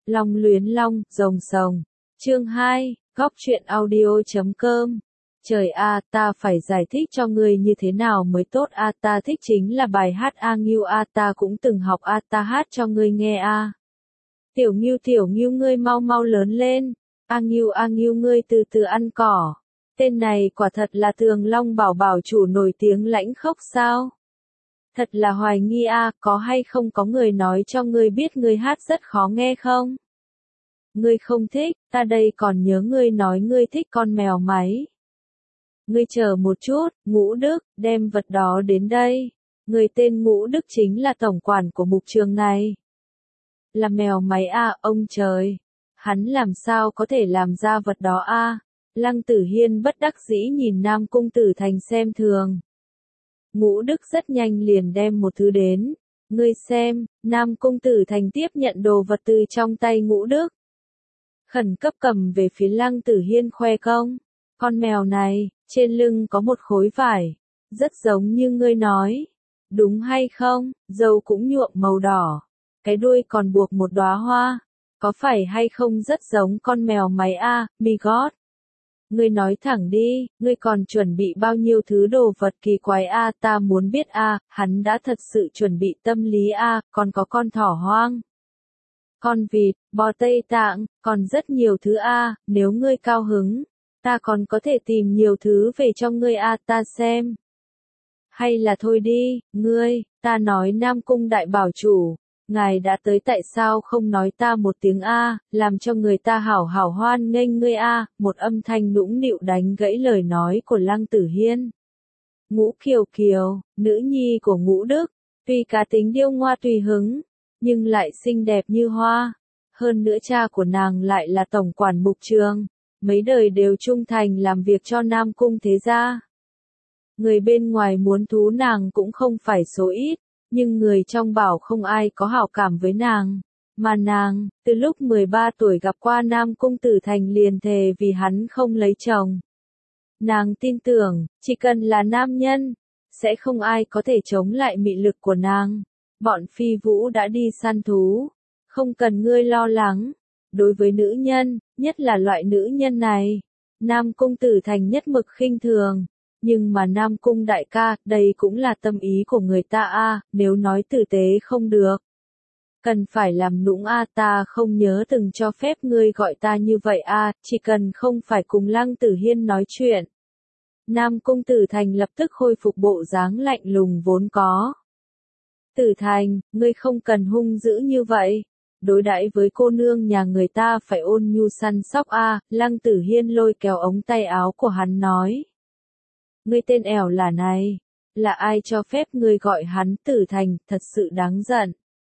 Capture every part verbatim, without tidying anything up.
Long luyến long, rồng sồng. Chương hai, góc truyện audio chấm com. Trời a, ta phải giải thích cho ngươi như thế nào mới tốt a, ta thích chính là bài hát A Ngưu a, ta cũng từng học a, ta hát cho ngươi nghe a. Tiểu Ngưu tiểu Ngưu ngươi mau mau lớn lên, A Ngưu A Ngưu ngươi từ từ ăn cỏ. Tên này quả thật là Thường Long bảo bảo chủ nổi tiếng lãnh khốc sao? Thật là hoài nghi a, có hay không có người nói cho ngươi biết ngươi hát rất khó nghe không? Ngươi không thích, ta đây còn nhớ ngươi nói ngươi thích con mèo máy. Ngươi chờ một chút, Ngũ Đức, đem vật đó đến đây. Người tên Ngũ Đức chính là tổng quản của mục trường này. Là mèo máy a, ông trời. Hắn làm sao có thể làm ra vật đó a? Lăng Tử Hiên bất đắc dĩ nhìn Nam Cung Tử Thành xem thường. Ngũ Đức rất nhanh liền đem một thứ đến. Ngươi xem, Nam Cung Tử Thành tiếp nhận đồ vật từ trong tay Ngũ Đức. Khẩn cấp cầm về phía Lăng Tử Hiên khoe công. Con mèo này, trên lưng có một khối vải. Rất giống như ngươi nói. Đúng hay không, râu cũng nhuộm màu đỏ. Cái đuôi còn buộc một đóa hoa. Có phải hay không rất giống con mèo máy a, mi gót. Ngươi nói thẳng đi, ngươi còn chuẩn bị bao nhiêu thứ đồ vật kỳ quái a, ta muốn biết a, hắn đã thật sự chuẩn bị tâm lý a, còn có con thỏ hoang, con vịt, bò Tây Tạng, còn rất nhiều thứ a, nếu ngươi cao hứng, ta còn có thể tìm nhiều thứ về cho ngươi a, ta xem. Hay là thôi đi, ngươi, ta nói Nam Cung đại bảo chủ. Ngài đã tới tại sao không nói ta một tiếng A, làm cho người ta hảo hảo hoan nghênh ngươi A, một âm thanh nũng nịu đánh gãy lời nói của Lăng Tử Hiên. Ngũ Kiều Kiều, nữ nhi của Ngũ Đức, tuy cá tính điêu ngoa tùy hứng, nhưng lại xinh đẹp như hoa. Hơn nữa cha của nàng lại là tổng quản mục trường, mấy đời đều trung thành làm việc cho Nam Cung thế gia. Người bên ngoài muốn thú nàng cũng không phải số ít. Nhưng người trong bảo không ai có hảo cảm với nàng, mà nàng, từ lúc mười ba tuổi gặp qua Nam Cung Tử Thành liền thề vì hắn không lấy chồng. Nàng tin tưởng, chỉ cần là nam nhân, sẽ không ai có thể chống lại mị lực của nàng. Bọn phi vũ đã đi săn thú, không cần ngươi lo lắng. Đối với nữ nhân, nhất là loại nữ nhân này, Nam Cung Tử Thành nhất mực khinh thường. Nhưng mà Nam Cung đại ca, đây cũng là tâm ý của người ta a, nếu nói tử tế không được. Cần phải làm nũng a, ta không nhớ từng cho phép ngươi gọi ta như vậy a, chỉ cần không phải cùng Lăng Tử Hiên nói chuyện. Nam Cung Tử Thành lập tức khôi phục bộ dáng lạnh lùng vốn có. Tử Thành, ngươi không cần hung dữ như vậy. Đối đãi với cô nương nhà người ta phải ôn nhu săn sóc a, Lăng Tử Hiên lôi kéo ống tay áo của hắn nói. Ngươi tên ẻo là này, là ai cho phép ngươi gọi hắn Tử Thành, thật sự đáng giận.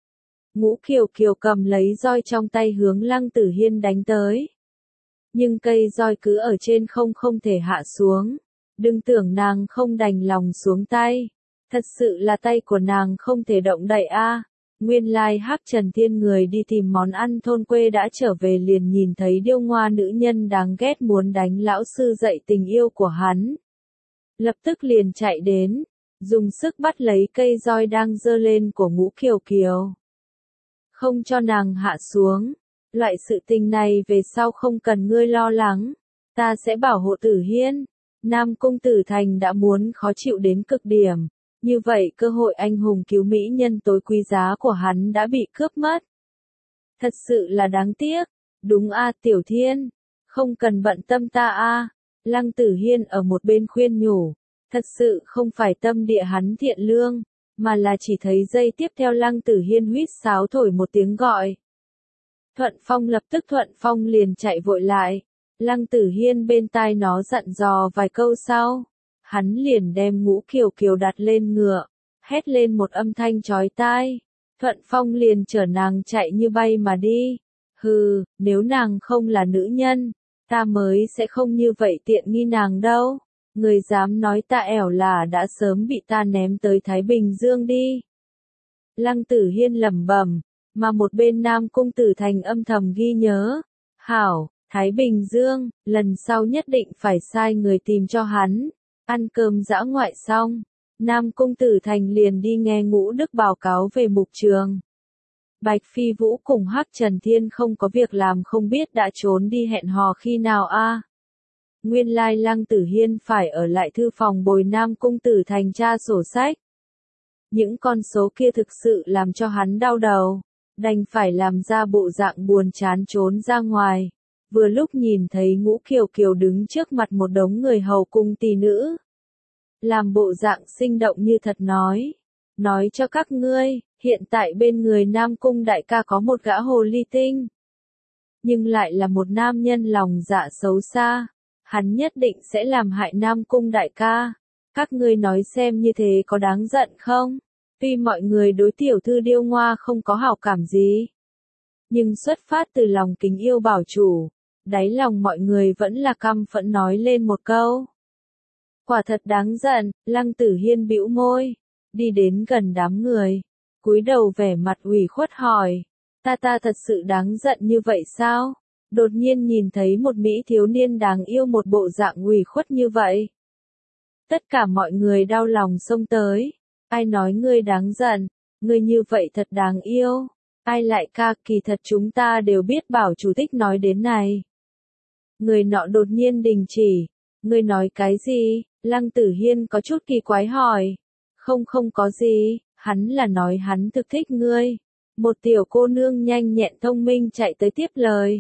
Ngũ Kiều Kiều cầm lấy roi trong tay hướng Lăng Tử Hiên đánh tới. Nhưng cây roi cứ ở trên không không thể hạ xuống. Đừng tưởng nàng không đành lòng xuống tay. Thật sự là tay của nàng không thể động đậy a. Nguyên lai Hắc Trần Thiên người đi tìm món ăn thôn quê đã trở về liền nhìn thấy điêu ngoa nữ nhân đáng ghét muốn đánh lão sư dạy tình yêu của hắn. Lập tức liền chạy đến, dùng sức bắt lấy cây roi đang giơ lên của Ngũ Kiều Kiều. Không cho nàng hạ xuống, loại sự tình này về sau không cần ngươi lo lắng, ta sẽ bảo hộ Tử Hiên. Nam Cung Tử Thành đã muốn khó chịu đến cực điểm, như vậy cơ hội anh hùng cứu mỹ nhân tối quý giá của hắn đã bị cướp mất. Thật sự là đáng tiếc, đúng a Tiểu Thiên, không cần bận tâm ta a. Lăng Tử Hiên ở một bên khuyên nhủ, thật sự không phải tâm địa hắn thiện lương, mà là chỉ thấy giây tiếp theo Lăng Tử Hiên huýt sáo thổi một tiếng gọi. Thuận Phong lập tức Thuận Phong liền chạy vội lại, Lăng Tử Hiên bên tai nó dặn dò vài câu sau, hắn liền đem Ngũ Kiều Kiều đặt lên ngựa, hét lên một âm thanh chói tai, Thuận Phong liền chở nàng chạy như bay mà đi. Hừ, nếu nàng không là nữ nhân, ta mới sẽ không như vậy tiện nghi nàng đâu. Người dám nói ta ẻo là đã sớm bị ta ném tới Thái Bình Dương đi. Lăng Tử Hiên lẩm bẩm, mà một bên Nam Cung Tử Thành âm thầm ghi nhớ. Hảo, Thái Bình Dương, lần sau nhất định phải sai người tìm cho hắn. Ăn cơm dã ngoại xong, Nam Cung Tử Thành liền đi nghe Ngũ Đức báo cáo về mục trường. Bạch Phi Vũ cùng Hắc Trần Thiên không có việc làm không biết đã trốn đi hẹn hò khi nào a? Nguyên lai Lăng Tử Hiên phải ở lại thư phòng bồi Nam Cung Tử Thành tra sổ sách. Những con số kia thực sự làm cho hắn đau đầu, đành phải làm ra bộ dạng buồn chán trốn ra ngoài. Vừa lúc nhìn thấy Ngũ Kiều Kiều đứng trước mặt một đống người hầu cung tỷ nữ. Làm bộ dạng sinh động như thật nói. Nói cho các ngươi, hiện tại bên người Nam Cung đại ca có một gã hồ ly tinh. Nhưng lại là một nam nhân lòng dạ xấu xa. Hắn nhất định sẽ làm hại Nam Cung đại ca. Các ngươi nói xem như thế có đáng giận không? Tuy mọi người đối tiểu thư Điêu Ngoa không có hảo cảm gì. Nhưng xuất phát từ lòng kính yêu bảo chủ. Đáy lòng mọi người vẫn là căm phẫn nói lên một câu. Quả thật đáng giận, Lăng Tử Hiên bĩu môi. Đi đến gần đám người. Cúi đầu vẻ mặt ủy khuất hỏi. Ta ta thật sự đáng giận như vậy sao? Đột nhiên nhìn thấy một mỹ thiếu niên đáng yêu một bộ dạng ủy khuất như vậy. Tất cả mọi người đau lòng xông tới. Ai nói ngươi đáng giận, ngươi như vậy thật đáng yêu. Ai lại ca, kỳ thật chúng ta đều biết bảo chủ thích nói đến này. Người nọ đột nhiên đình chỉ. Ngươi nói cái gì? Lăng Tử Hiên có chút kỳ quái hỏi. Không không có gì, hắn là nói hắn thực thích ngươi. Một tiểu cô nương nhanh nhẹn thông minh chạy tới tiếp lời.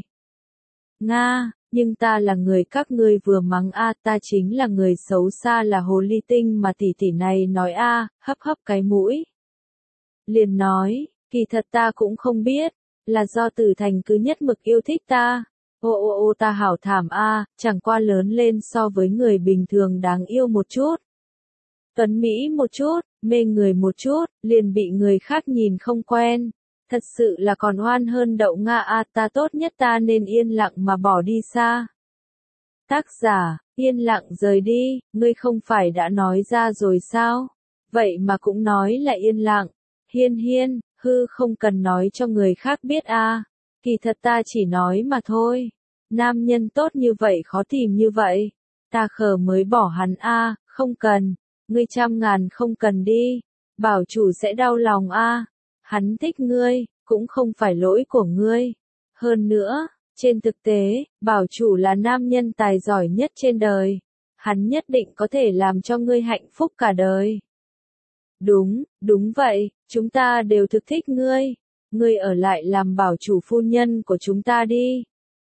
Nga, nhưng ta là người các ngươi vừa mắng a, ta chính là người xấu xa là hồ ly tinh mà tỷ tỷ này nói a, hấp hấp cái mũi. Liền nói, kỳ thật ta cũng không biết, là do Tử Thành cứ nhất mực yêu thích ta. Ô ô ô ta hảo thảm a, chẳng qua lớn lên so với người bình thường đáng yêu một chút. Tuấn Mỹ một chút, mê người một chút, liền bị người khác nhìn không quen. Thật sự là còn oan hơn đậu Nga a, ta tốt nhất ta nên yên lặng mà bỏ đi xa. Tác giả, yên lặng rời đi, ngươi không phải đã nói ra rồi sao? Vậy mà cũng nói là yên lặng. Hiên hiên, hư không cần nói cho người khác biết a. Kỳ thật ta chỉ nói mà thôi. Nam nhân tốt như vậy khó tìm như vậy. Ta khờ mới bỏ hắn a, không cần. Ngươi trăm ngàn không cần đi. Bảo chủ sẽ đau lòng a. Hắn thích ngươi, cũng không phải lỗi của ngươi. Hơn nữa, trên thực tế, bảo chủ là nam nhân tài giỏi nhất trên đời. Hắn nhất định có thể làm cho ngươi hạnh phúc cả đời. Đúng, đúng vậy, chúng ta đều thực thích ngươi. Ngươi ở lại làm bảo chủ phu nhân của chúng ta đi.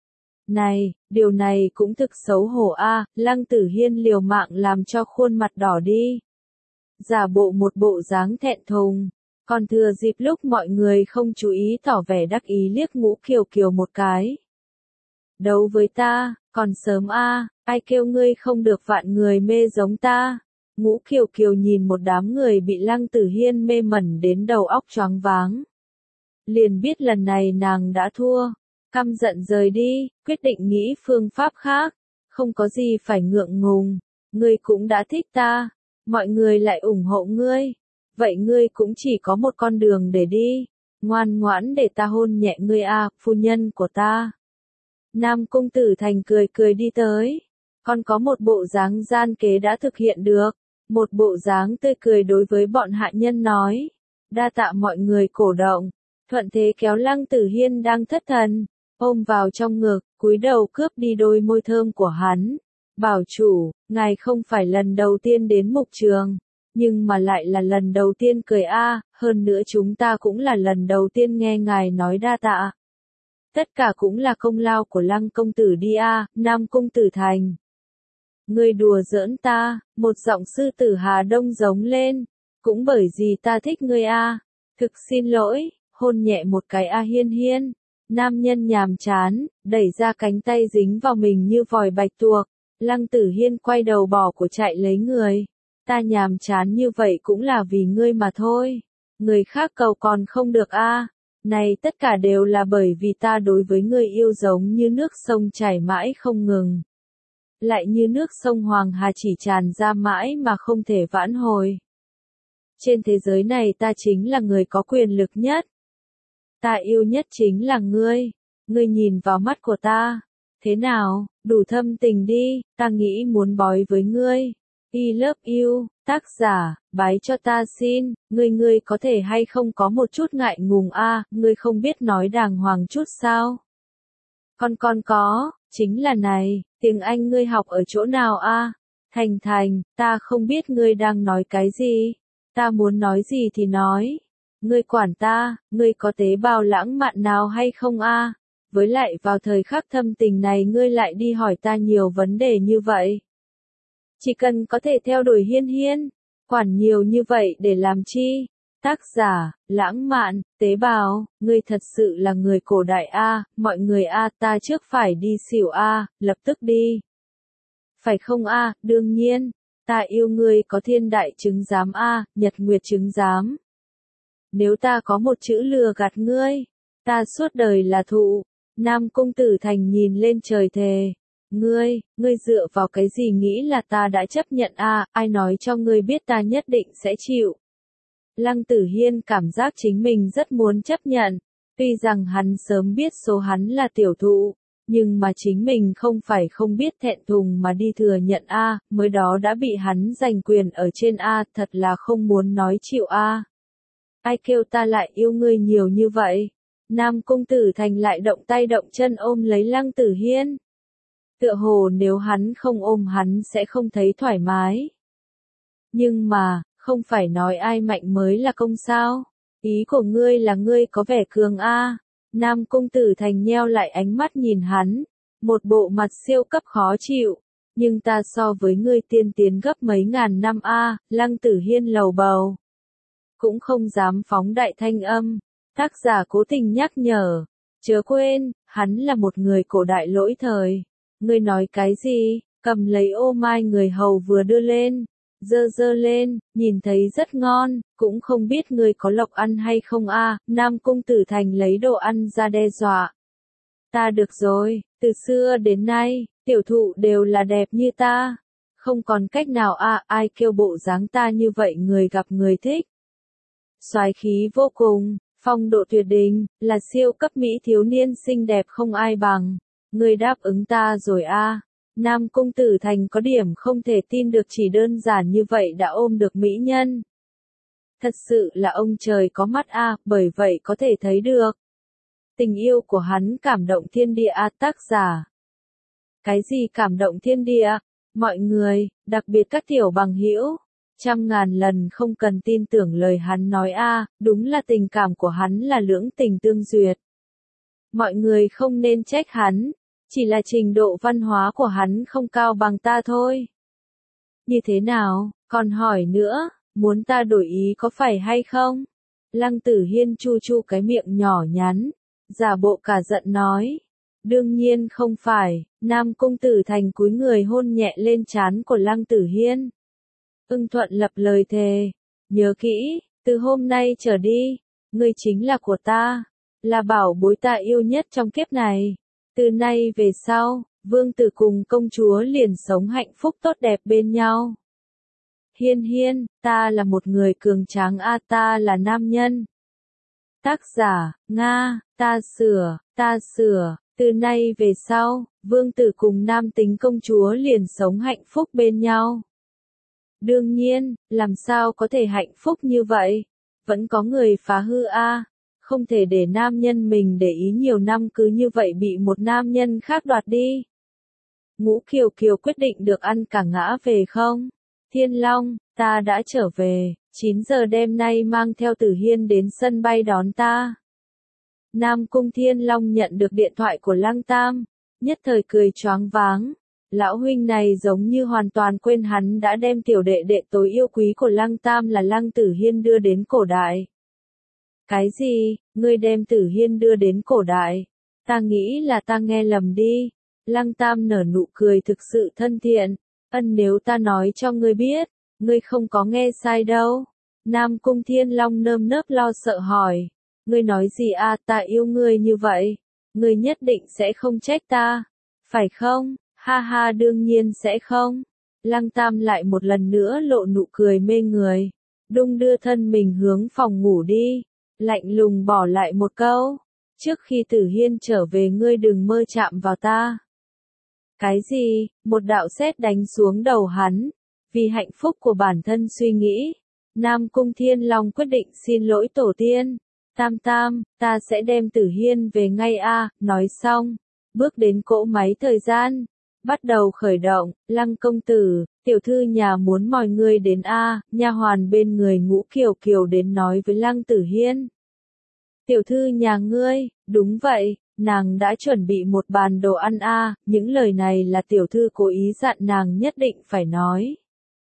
Này, điều này cũng thực xấu hổ a, Lăng Tử Hiên liều mạng làm cho khuôn mặt đỏ đi. Giả bộ một bộ dáng thẹn thùng. Còn thừa dịp lúc mọi người không chú ý tỏ vẻ đắc ý liếc Ngũ Kiều Kiều một cái. Đấu với ta, còn sớm a, ai kêu ngươi không được vạn người mê giống ta. Ngũ Kiều Kiều nhìn một đám người bị Lăng Tử Hiên mê mẩn đến đầu óc choáng váng. Liền biết lần này nàng đã thua. Căm giận rời đi, quyết định nghĩ phương pháp khác. Không có gì phải ngượng ngùng. Ngươi cũng đã thích ta. Mọi người lại ủng hộ ngươi. Vậy ngươi cũng chỉ có một con đường để đi. Ngoan ngoãn để ta hôn nhẹ ngươi a, phu nhân của ta. Nam Cung Tử Thành cười cười đi tới. Còn có một bộ dáng gian kế đã thực hiện được. Một bộ dáng tươi cười đối với bọn hạ nhân nói. Đa tạ mọi người cổ động. Thuận thế kéo Lăng Tử Hiên đang thất thần. Ôm vào trong ngực, cúi đầu cướp đi đôi môi thơm của hắn. Bảo chủ, ngài không phải lần đầu tiên đến mục trường. Nhưng mà lại là lần đầu tiên cười a, hơn nữa chúng ta cũng là lần đầu tiên nghe ngài nói đa tạ. Tất cả cũng là công lao của Lăng công tử đi a, Nam Cung Tử Thành. Ngươi đùa giỡn ta, một giọng sư tử Hà Đông giống lên, cũng bởi vì ta thích ngươi a. Thực xin lỗi, hôn nhẹ một cái a Hiên Hiên. Nam nhân nhàm chán, đẩy ra cánh tay dính vào mình như vòi bạch tuộc. Lăng Tử Hiên quay đầu bỏ của chạy lấy người. Ta nhàm chán như vậy cũng là vì ngươi mà thôi. Người khác cầu còn không được a. Này tất cả đều là bởi vì ta đối với ngươi yêu giống như nước sông chảy mãi không ngừng. Lại như nước sông Hoàng Hà chỉ tràn ra mãi mà không thể vãn hồi. Trên thế giới này ta chính là người có quyền lực nhất. Ta yêu nhất chính là ngươi. Ngươi nhìn vào mắt của ta. Thế nào, đủ thâm tình đi, ta nghĩ muốn bói với ngươi. I love you, Tác giả, bái cho ta xin, ngươi ngươi có thể hay không có một chút ngại ngùng a, ngươi không biết nói đàng hoàng chút sao? Con con có, chính là này, tiếng Anh ngươi học ở chỗ nào a? Thành Thành, ta không biết ngươi đang nói cái gì, ta muốn nói gì thì nói. Ngươi quản ta, ngươi có tế bào lãng mạn nào hay không a? Với lại vào thời khắc thâm tình này ngươi lại đi hỏi ta nhiều vấn đề như vậy. Chỉ cần có thể theo đuổi Hiên Hiên, quản nhiều như vậy để làm chi? Tác giả, lãng mạn, tế bào, ngươi thật sự là người cổ đại a, mọi người a, ta trước phải đi xỉu a, lập tức đi. Phải không a, đương nhiên, ta yêu ngươi có thiên đại chứng giám a, nhật nguyệt chứng giám. Nếu ta có một chữ lừa gạt ngươi, ta suốt đời là thụ. Nam Cung Tử Thành nhìn lên trời thề. Ngươi, ngươi dựa vào cái gì nghĩ là ta đã chấp nhận a, ai nói cho ngươi biết ta nhất định sẽ chịu. Lăng Tử Hiên cảm giác chính mình rất muốn chấp nhận, tuy rằng hắn sớm biết số hắn là tiểu thụ, nhưng mà chính mình không phải không biết thẹn thùng mà đi thừa nhận a, mới đó đã bị hắn giành quyền ở trên a, thật là không muốn nói chịu a. Ai kêu ta lại yêu ngươi nhiều như vậy? Nam Cung Tử Thành lại động tay động chân ôm lấy Lăng Tử Hiên. Tựa hồ nếu hắn không ôm hắn sẽ không thấy thoải mái. Nhưng mà, không phải nói ai mạnh mới là công sao? Ý của ngươi là ngươi có vẻ cường a. Nam Cung Tử Thành nheo lại ánh mắt nhìn hắn, một bộ mặt siêu cấp khó chịu. Nhưng ta so với ngươi tiên tiến gấp mấy ngàn năm a, Lăng Tử Hiên lầu bầu. Cũng không dám phóng đại thanh âm. Tác giả cố tình nhắc nhở. Chớ quên, hắn là một người cổ đại lỗi thời. Ngươi nói cái gì? Cầm lấy ô mai người hầu vừa đưa lên. Dơ dơ lên, nhìn thấy rất ngon, cũng không biết ngươi có lộc ăn hay không a. Nam Cung Tử Thành lấy đồ ăn ra đe dọa. Ta được rồi, từ xưa đến nay, tiểu thụ đều là đẹp như ta. Không còn cách nào a, ai kêu bộ dáng ta như vậy người gặp người thích. Soái khí vô cùng, phong độ tuyệt đỉnh, là siêu cấp mỹ thiếu niên xinh đẹp không ai bằng. Ngươi đáp ứng ta rồi a. Nam Cung Tử Thành có điểm không thể tin được chỉ đơn giản như vậy đã ôm được mỹ nhân. Thật sự là ông trời có mắt a, bởi vậy có thể thấy được. Tình yêu của hắn cảm động thiên địa a, tác giả. Cái gì cảm động thiên địa? Mọi người, đặc biệt các tiểu bằng hữu, trăm ngàn lần không cần tin tưởng lời hắn nói a, đúng là tình cảm của hắn là lưỡng tình tương duyệt. Mọi người không nên trách hắn. Chỉ là trình độ văn hóa của hắn không cao bằng ta thôi. Như thế nào, còn hỏi nữa, muốn ta đổi ý có phải hay không? Lăng Tử Hiên chu chu cái miệng nhỏ nhắn, giả bộ cả giận nói. Đương nhiên không phải, Nam Cung Tử Thành cúi người hôn nhẹ lên trán của Lăng Tử Hiên. Ưng thuận lập lời thề, nhớ kỹ, từ hôm nay trở đi, ngươi chính là của ta, là bảo bối ta yêu nhất trong kiếp này. Từ nay về sau, vương tử cùng công chúa liền sống hạnh phúc tốt đẹp bên nhau. Hiên Hiên, ta là một người cường tráng a, ta là nam nhân. Tác giả, Nga, ta sửa, ta sửa, từ nay về sau, vương tử cùng nam tính công chúa liền sống hạnh phúc bên nhau. Đương nhiên, làm sao có thể hạnh phúc như vậy? Vẫn có người phá hư a. Không thể để nam nhân mình để ý nhiều năm cứ như vậy bị một nam nhân khác đoạt đi. Ngũ Kiều Kiều quyết định được ăn cả ngã về không? Thiên Long, ta đã trở về, chín giờ đêm nay mang theo Tử Hiên đến sân bay đón ta. Nam Cung Thiên Long nhận được điện thoại của Lăng Tam, nhất thời cười choáng váng. Lão huynh này giống như hoàn toàn quên hắn đã đem tiểu đệ đệ tối yêu quý của Lăng Tam là Lăng Tử Hiên đưa đến cổ đại. Cái gì, ngươi đem Tử Hiên đưa đến cổ đại? Ta nghĩ là ta nghe lầm đi. Lăng Tam nở nụ cười thực sự thân thiện. Ân, nếu ta nói cho ngươi biết, ngươi không có nghe sai đâu. Nam Cung Thiên Long nơm nớp lo sợ hỏi. Ngươi nói gì a, ta yêu ngươi như vậy. Ngươi nhất định sẽ không trách ta. Phải không? Ha ha, đương nhiên sẽ không. Lăng Tam lại một lần nữa lộ nụ cười mê người. Đung đưa thân mình hướng phòng ngủ đi. Lạnh lùng bỏ lại một câu. Trước khi Tử Hiên trở về ngươi đừng mơ chạm vào ta. Cái gì? Một đạo sét đánh xuống đầu hắn. Vì hạnh phúc của bản thân suy nghĩ, Nam Cung Thiên Long quyết định xin lỗi tổ tiên. Tam Tam, ta sẽ đem Tử Hiên về ngay a, nói xong, bước đến cỗ máy thời gian, bắt đầu khởi động. Lăng công tử, tiểu thư nhà muốn mời ngươi đến a, nha hoàn bên người Ngũ Kiều Kiều đến nói với Lăng Tử Hiên. Tiểu thư nhà ngươi, đúng vậy, nàng đã chuẩn bị một bàn đồ ăn a, những lời này là tiểu thư cố ý dặn nàng nhất định phải nói.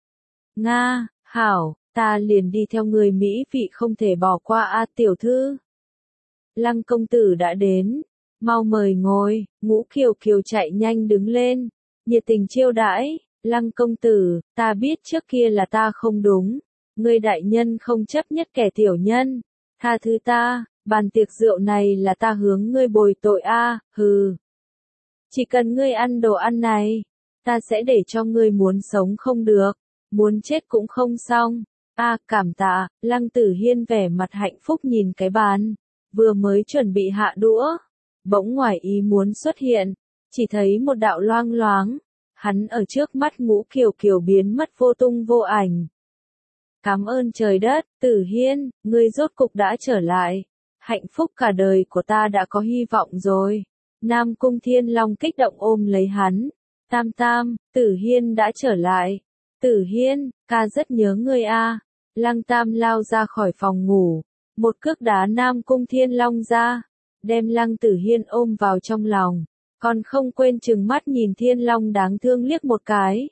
Nga, hảo, ta liền đi theo người mỹ vị không thể bỏ qua a tiểu thư. Lăng công tử đã đến, mau mời ngồi. Ngũ Kiều Kiều chạy nhanh đứng lên, nhiệt tình chiêu đãi. Lăng công tử, ta biết trước kia là ta không đúng, ngươi đại nhân không chấp nhất kẻ tiểu nhân, tha thứ ta, bàn tiệc rượu này là ta hướng ngươi bồi tội a, hừ. Chỉ cần ngươi ăn đồ ăn này, ta sẽ để cho ngươi muốn sống không được, muốn chết cũng không xong. A, cảm tạ. Lăng Tử Hiên vẻ mặt hạnh phúc nhìn cái bàn, vừa mới chuẩn bị hạ đũa, bỗng ngoài ý muốn xuất hiện, chỉ thấy một đạo loang loáng, hắn ở trước mắt Ngũ Kiều Kiều biến mất vô tung vô ảnh. Cảm ơn trời đất, Tử Hiên, ngươi rốt cục đã trở lại, hạnh phúc cả đời của ta đã có hy vọng rồi. Nam Cung Thiên Long kích động ôm lấy hắn. Tam Tam, Tử Hiên đã trở lại. Tử Hiên, ca rất nhớ ngươi a. Lăng Tam lao ra khỏi phòng ngủ, một cước đá Nam Cung Thiên Long ra, đem Lăng Tử Hiên ôm vào trong lòng, còn không quên trừng mắt nhìn Thiên Long đáng thương liếc một cái.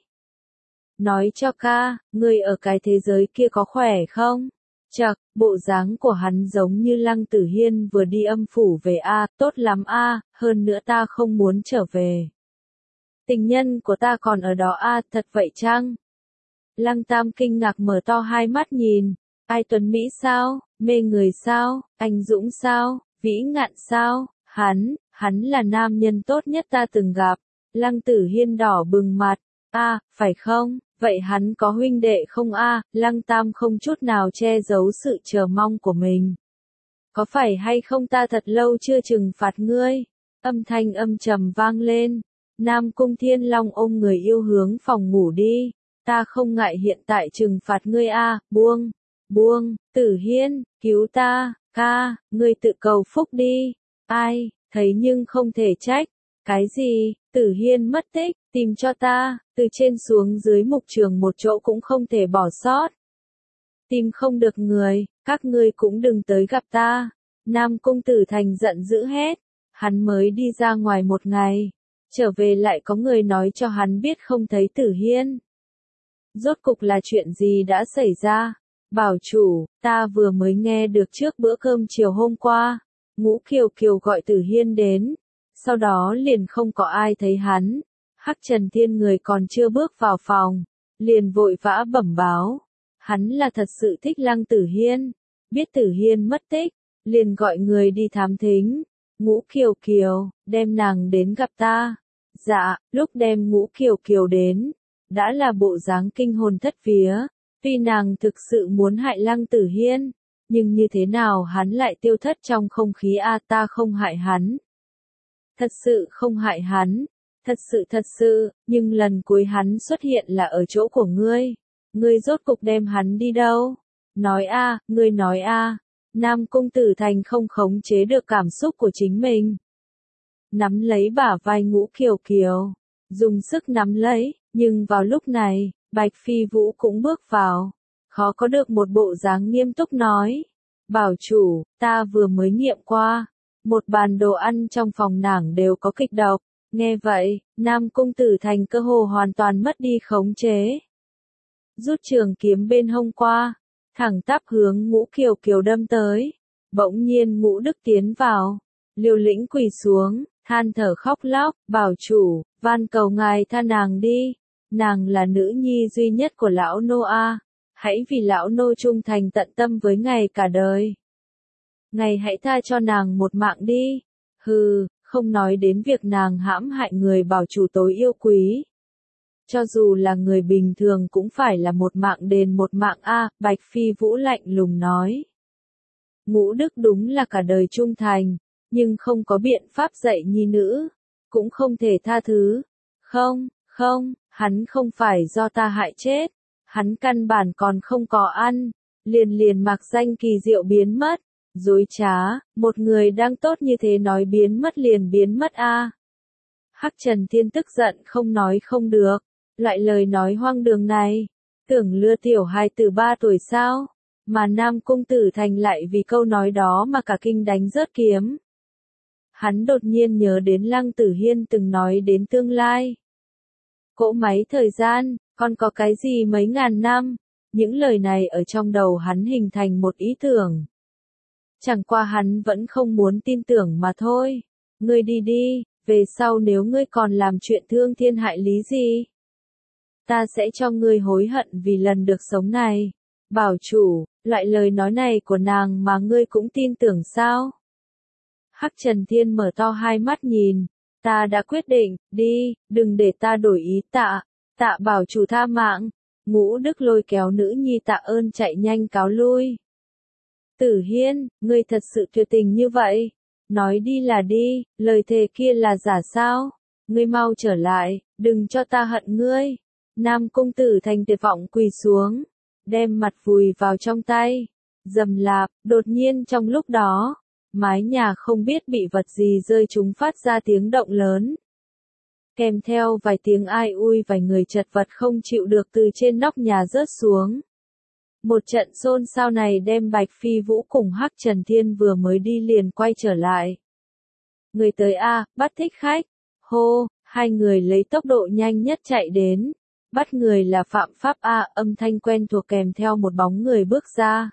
Nói cho ca, ngươi ở cái thế giới kia có khỏe không? Chậc, bộ dáng của hắn giống như Lăng Tử Hiên vừa đi âm phủ về a, tốt lắm a, hơn nữa ta không muốn trở về. Tình nhân của ta còn ở đó a, thật vậy chăng? Lăng Tam kinh ngạc mở to hai mắt nhìn, ai tuấn Mỹ sao, mê người sao, anh dũng sao, vĩ ngạn sao, hắn, hắn là nam nhân tốt nhất ta từng gặp. Lăng Tử Hiên đỏ bừng mặt, a, phải không, vậy hắn có huynh đệ không a? Lăng Tam không chút nào che giấu sự chờ mong của mình. Có phải hay không ta thật lâu chưa trừng phạt ngươi? Âm thanh âm trầm vang lên, Nam Cung Thiên Long ôm người yêu hướng phòng ngủ đi. Ta không ngại hiện tại trừng phạt ngươi a, buông, buông, Tử Hiên, cứu ta, ca, ngươi tự cầu phúc đi. Ai, thấy nhưng không thể trách. Cái gì, Tử Hiên mất tích, tìm cho ta, từ trên xuống dưới mục trường một chỗ cũng không thể bỏ sót. Tìm không được người, các ngươi cũng đừng tới gặp ta. Nam Cung Tử Thành giận dữ hét, hắn mới đi ra ngoài một ngày, trở về lại có người nói cho hắn biết không thấy Tử Hiên. Rốt cục là chuyện gì đã xảy ra? Bảo chủ, ta vừa mới nghe được trước bữa cơm chiều hôm qua, Ngũ Kiều Kiều gọi Tử Hiên đến, sau đó liền không có ai thấy hắn. Hắc Trần Thiên người còn chưa bước vào phòng, liền vội vã bẩm báo, hắn là thật sự thích Lăng Tử Hiên, biết Tử Hiên mất tích, liền gọi người đi thám thính. Ngũ Kiều Kiều, đem nàng đến gặp ta. Dạ, lúc đem Ngũ Kiều Kiều đến, đã là bộ dáng kinh hồn thất vía, tuy nàng thực sự muốn hại Lăng Tử Hiên, nhưng như thế nào hắn lại tiêu thất trong không khí a, ta không hại hắn. Thật sự không hại hắn, thật sự thật sự, nhưng lần cuối hắn xuất hiện là ở chỗ của ngươi, ngươi rốt cục đem hắn đi đâu? Nói a, ngươi nói a. Nam Cung Tử Thành không khống chế được cảm xúc của chính mình. Nắm lấy bả vai Ngũ Kiều Kiều, dùng sức nắm lấy, nhưng vào lúc này, Bạch Phi Vũ cũng bước vào, khó có được một bộ dáng nghiêm túc nói. Bảo chủ, ta vừa mới nghiệm qua, một bàn đồ ăn trong phòng nàng đều có kịch độc. Nghe vậy, Nam Cung Tử Thành cơ hồ hoàn toàn mất đi khống chế. Rút trường kiếm bên hông qua, thẳng tắp hướng Ngũ Kiều Kiều đâm tới. Bỗng nhiên Ngũ Đức tiến vào, liều lĩnh quỳ xuống, than thở khóc lóc, bảo chủ, van cầu ngài tha nàng đi. Nàng là nữ nhi duy nhất của lão nô a, hãy vì lão nô trung thành tận tâm với ngài cả đời. Ngài hãy tha cho nàng một mạng đi. Hừ, không nói đến việc nàng hãm hại người bảo chủ tối yêu quý. Cho dù là người bình thường cũng phải là một mạng đền một mạng a, Bạch Phi Vũ lạnh lùng nói. Ngũ Đức đúng là cả đời trung thành, nhưng không có biện pháp dạy nhi nữ, cũng không thể tha thứ. Không, không, hắn không phải do ta hại chết, Hắn căn bản còn không có ăn, liền liền mạc danh kỳ diệu biến mất. Dối trá, một người đang tốt như thế nói biến mất liền biến mất a. Hắc Trần Thiên tức giận không nói không được, loại lời nói hoang đường này, tưởng lừa tiểu hài tử ba tuổi sao, mà Nam Cung Tử Thành lại vì câu nói đó mà cả kinh đánh rớt kiếm. Hắn đột nhiên nhớ đến Lăng Tử Hiên từng nói đến tương lai. Cỗ máy thời gian, còn có cái gì mấy ngàn năm, những lời này ở trong đầu hắn hình thành một ý tưởng. Chẳng qua hắn vẫn không muốn tin tưởng mà thôi. Ngươi đi đi, về sau nếu ngươi còn làm chuyện thương thiên hại lý gì, ta sẽ cho ngươi hối hận vì lần được sống này. Bảo chủ, loại lời nói này của nàng mà ngươi cũng tin tưởng sao? Hắc Trần Thiên mở to hai mắt nhìn, ta đã quyết định, đi, đừng để ta đổi ý tạ, tạ bảo chủ tha mạng. Ngũ Đức lôi kéo nữ nhi tạ ơn chạy nhanh cáo lui. Tử Hiên, ngươi thật sự tuyệt tình như vậy? Nói đi là đi, lời thề kia là giả sao? Ngươi mau trở lại, đừng cho ta hận ngươi. Nam Cung Tử Thành tuyệt vọng quỳ xuống, đem mặt vùi vào trong tay. Rầm lạp, đột nhiên trong lúc đó, mái nhà không biết bị vật gì rơi trúng phát ra tiếng động lớn. Kèm theo vài tiếng ai ui vài người chật vật không chịu được từ trên nóc nhà rớt xuống. Một trận xôn xao này đem Bạch Phi Vũ cùng Hắc Trần Thiên vừa mới đi liền quay trở lại. Người tới A, bắt thích khách. Hô, hai người lấy tốc độ nhanh nhất chạy đến. Bắt người là Phạm Pháp A, âm thanh quen thuộc kèm theo một bóng người bước ra.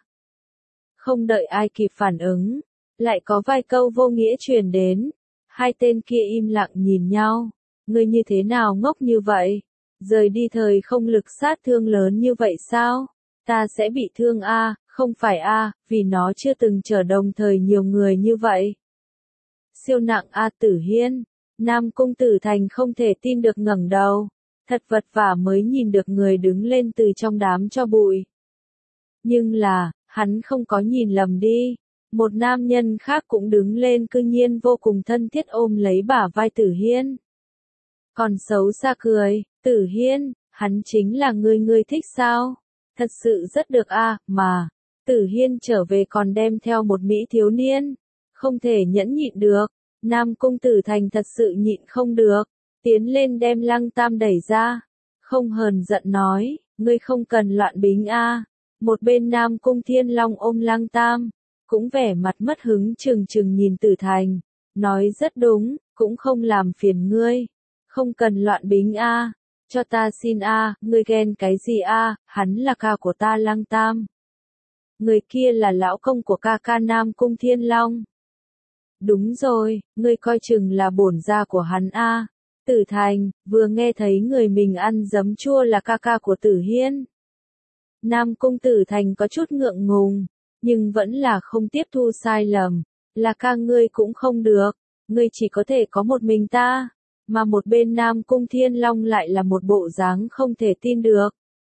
Không đợi ai kịp phản ứng, lại có vài câu vô nghĩa truyền đến. Hai tên kia im lặng nhìn nhau. Ngươi như thế nào ngốc như vậy? Rời đi thời không lực sát thương lớn như vậy sao? Ta sẽ bị thương a, không phải a, vì nó chưa từng chở đồng thời nhiều người như vậy. Siêu nặng a Tử Hiên, Nam Cung Tử Thành không thể tin được ngẩng đầu, thật vật vả mới nhìn được người đứng lên từ trong đám cho bụi. Nhưng là, hắn không có nhìn lầm đi, một nam nhân khác cũng đứng lên cư nhiên vô cùng thân thiết ôm lấy bả vai Tử Hiên. Còn xấu xa cười, Tử Hiên, hắn chính là người ngươi thích sao? Thật sự rất được a, mà, Tử Hiên trở về còn đem theo một mỹ thiếu niên, không thể nhẫn nhịn được. Nam Cung Tử Thành thật sự nhịn không được, tiến lên đem Lăng Tam đẩy ra, không hờn giận nói, ngươi không cần loạn bính a. Một bên Nam Cung Thiên Long ôm Lăng Tam, cũng vẻ mặt mất hứng chừng chừng nhìn Tử Thành, nói rất đúng, cũng không làm phiền ngươi, không cần loạn bính a. Cho ta xin a, ngươi ghen cái gì a, hắn là ca của ta Lăng Tam. Người kia là lão công của ca ca Nam Cung Thiên Long. Đúng rồi, ngươi coi chừng là bổn gia của hắn a. Tử Thành, vừa nghe thấy người mình ăn giấm chua là ca ca của Tử Hiên. Nam Cung Tử Thành có chút ngượng ngùng, nhưng vẫn là không tiếp thu sai lầm, là ca ngươi cũng không được, ngươi chỉ có thể có một mình ta. Mà một bên Nam Cung Thiên Long lại là một bộ dáng không thể tin được.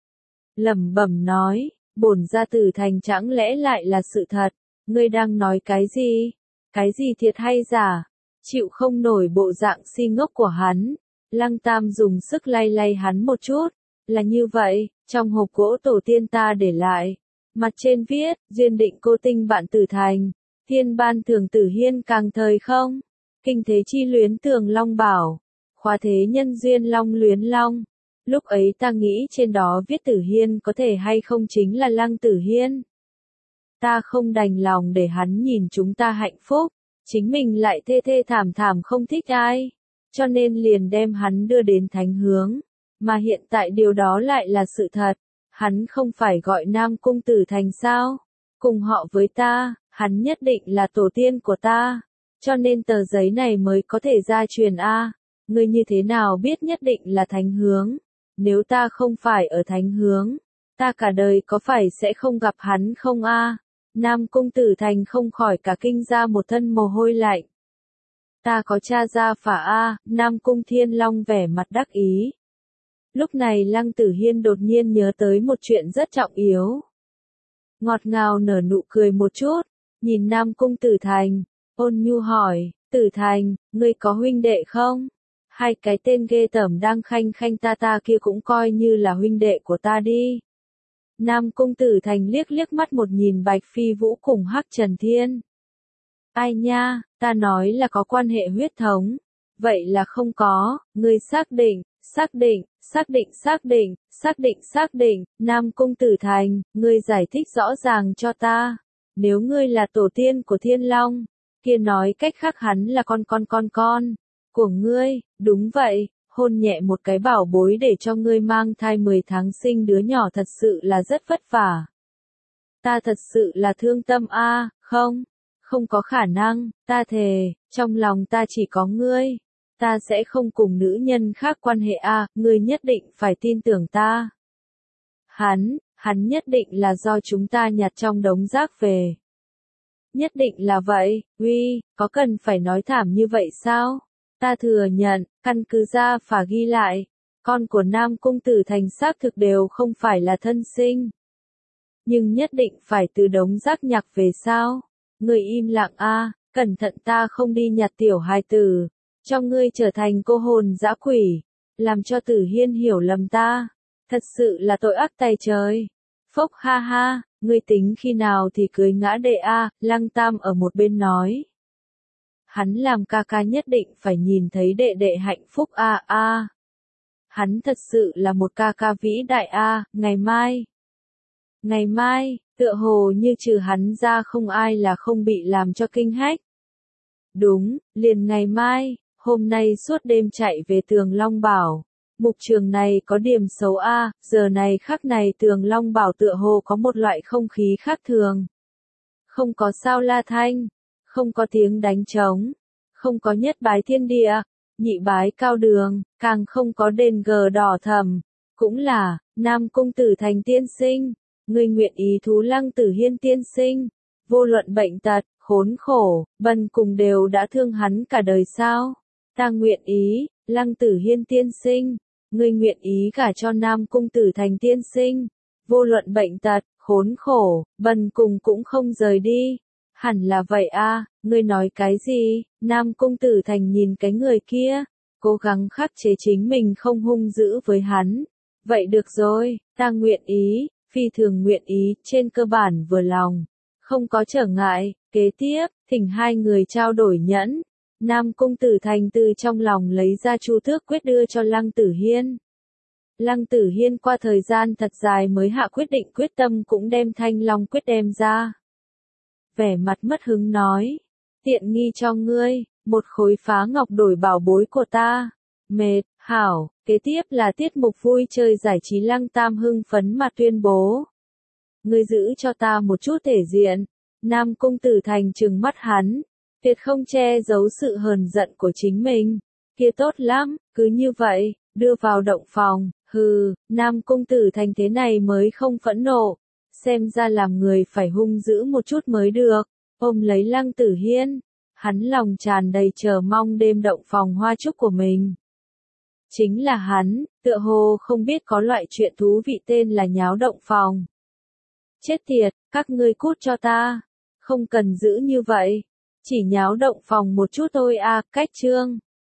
Lẩm bẩm nói, bổn gia Tử Thành chẳng lẽ lại là sự thật, ngươi đang nói cái gì? Cái gì thiệt hay giả? Chịu không nổi bộ dạng si ngốc của hắn. Lăng Tam dùng sức lay lay hắn một chút, là như vậy, trong hộp gỗ tổ tiên ta để lại. Mặt trên viết, duyên định cô tinh bạn Tử Thành, thiên ban thường Tử Hiên càng thời không? Kinh thế chi luyến tường long bảo, khóa thế nhân duyên long luyến long. Lúc ấy ta nghĩ trên đó viết Tử Hiên có thể hay không chính là Lăng Tử Hiên. Ta không đành lòng để hắn nhìn chúng ta hạnh phúc, chính mình lại thê thê thảm thảm không thích ai, cho nên liền đem hắn đưa đến thánh hướng. Mà hiện tại điều đó lại là sự thật, hắn không phải gọi Nam Cung Tử Thành sao? Cùng họ với ta, hắn nhất định là tổ tiên của ta. Cho nên tờ giấy này mới có thể gia truyền a. Ngươi như thế nào biết nhất định là thánh hướng? Nếu ta không phải ở thánh hướng, ta cả đời có phải sẽ không gặp hắn không a? Nam Cung Tử Thành không khỏi cả kinh ra một thân mồ hôi lạnh. Ta có cha gia phả a, Nam Cung Thiên Long vẻ mặt đắc ý. Lúc này Lăng Tử Hiên đột nhiên nhớ tới một chuyện rất trọng yếu. Ngọt ngào nở nụ cười một chút, nhìn Nam Cung Tử Thành, ôn nhu hỏi, Tử Thành, ngươi có huynh đệ không? Hai cái tên ghê tởm đang khanh khanh ta ta kia cũng coi như là huynh đệ của ta đi. Nam Cung Tử Thành liếc liếc mắt một nhìn Bạch Phi Vũ cùng Hắc Trần Thiên. Ai nha, ta nói là có quan hệ huyết thống. Vậy là không có, ngươi xác định, xác định, xác định xác định, xác định xác định, Nam Cung Tử Thành, ngươi giải thích rõ ràng cho ta. Nếu ngươi là tổ tiên của Thiên Long, kia nói cách khác hắn là con con con con của ngươi, đúng vậy, hôn nhẹ một cái bảo bối để cho ngươi mang thai mười tháng sinh đứa nhỏ thật sự là rất vất vả. Ta thật sự là thương tâm a, không, không có khả năng, ta thề, trong lòng ta chỉ có ngươi. Ta sẽ không cùng nữ nhân khác quan hệ a, ngươi nhất định phải tin tưởng ta. Hắn, hắn nhất định là do chúng ta nhặt trong đống rác về. Nhất định là vậy, uy, có cần phải nói thảm như vậy sao? Ta thừa nhận, căn cứ ra phả ghi lại, con của Nam Cung Tử Thành xác thực đều không phải là thân sinh. Nhưng nhất định phải từ đống rác nhặt về sao? Ngươi im lặng a, cẩn thận ta không đi nhặt tiểu hài tử, cho ngươi trở thành cô hồn dã quỷ, làm cho Tử Hiên hiểu lầm ta. Thật sự là tội ác tày trời. Phốc ha ha, ngươi tính khi nào thì cưới ngã đệ a, Lăng Tam ở một bên nói. Hắn làm ca ca nhất định phải nhìn thấy đệ đệ hạnh phúc a a. Hắn thật sự là một ca ca vĩ đại a, ngày mai. Ngày mai, tựa hồ như trừ hắn ra không ai là không bị làm cho kinh hách. Đúng, liền ngày mai, hôm nay suốt đêm chạy về Tường Long Bảo. Mục trường này có điểm xấu a, giờ này khắc này Tường Long Bảo tựa hồ có một loại không khí khác thường. Không có sao la thanh, không có tiếng đánh trống, không có nhất bái thiên địa, nhị bái cao đường, càng không có đền gờ đỏ thầm. Cũng là, Nam Cung Tử Thành tiên sinh, ngươi nguyện ý thú Lăng Tử Hiên tiên sinh, vô luận bệnh tật, khốn khổ, bần cùng đều đã thương hắn cả đời sao? Ta nguyện ý, Lăng Tử Hiên tiên sinh, ngươi nguyện ý gả cho Nam Cung Tử Thành tiên sinh, vô luận bệnh tật, khốn khổ, bần cùng cũng không rời đi. Hẳn là vậy a, ngươi nói cái gì? Nam Cung Tử Thành nhìn cái người kia, cố gắng khắc chế chính mình không hung dữ với hắn. Vậy được rồi, ta nguyện ý, phi thường nguyện ý, trên cơ bản vừa lòng, không có trở ngại. Kế tiếp, thỉnh hai người trao đổi nhẫn. Nam Cung Tử Thành từ trong lòng lấy ra chu tước quyết đưa cho Lăng Tử Hiên. Lăng Tử Hiên qua thời gian thật dài mới hạ quyết định quyết tâm cũng đem Thanh Long quyết đem ra. Vẻ mặt mất hứng nói, tiện nghi cho ngươi, một khối phá ngọc đổi bảo bối của ta. Mệt, hảo, kế tiếp là tiết mục vui chơi giải trí. Lăng Tam hưng phấn mà tuyên bố. Ngươi giữ cho ta một chút thể diện. Nam Cung Tử Thành trừng mắt hắn, tuyệt không che giấu sự hờn giận của chính mình. Kia tốt lắm, cứ như vậy, đưa vào động phòng. Hừ, Nam Cung Tử Thành thế này mới không phẫn nộ. Xem ra làm người phải hung dữ một chút mới được. Ôm lấy Lăng Tử Hiên, hắn lòng tràn đầy chờ mong đêm động phòng hoa chúc của mình. Chính là hắn, tựa hồ không biết có loại chuyện thú vị tên là nháo động phòng. Chết tiệt, các ngươi cút cho ta. Không cần giữ như vậy. Chỉ nháo động phòng một chút thôi a, cách chương.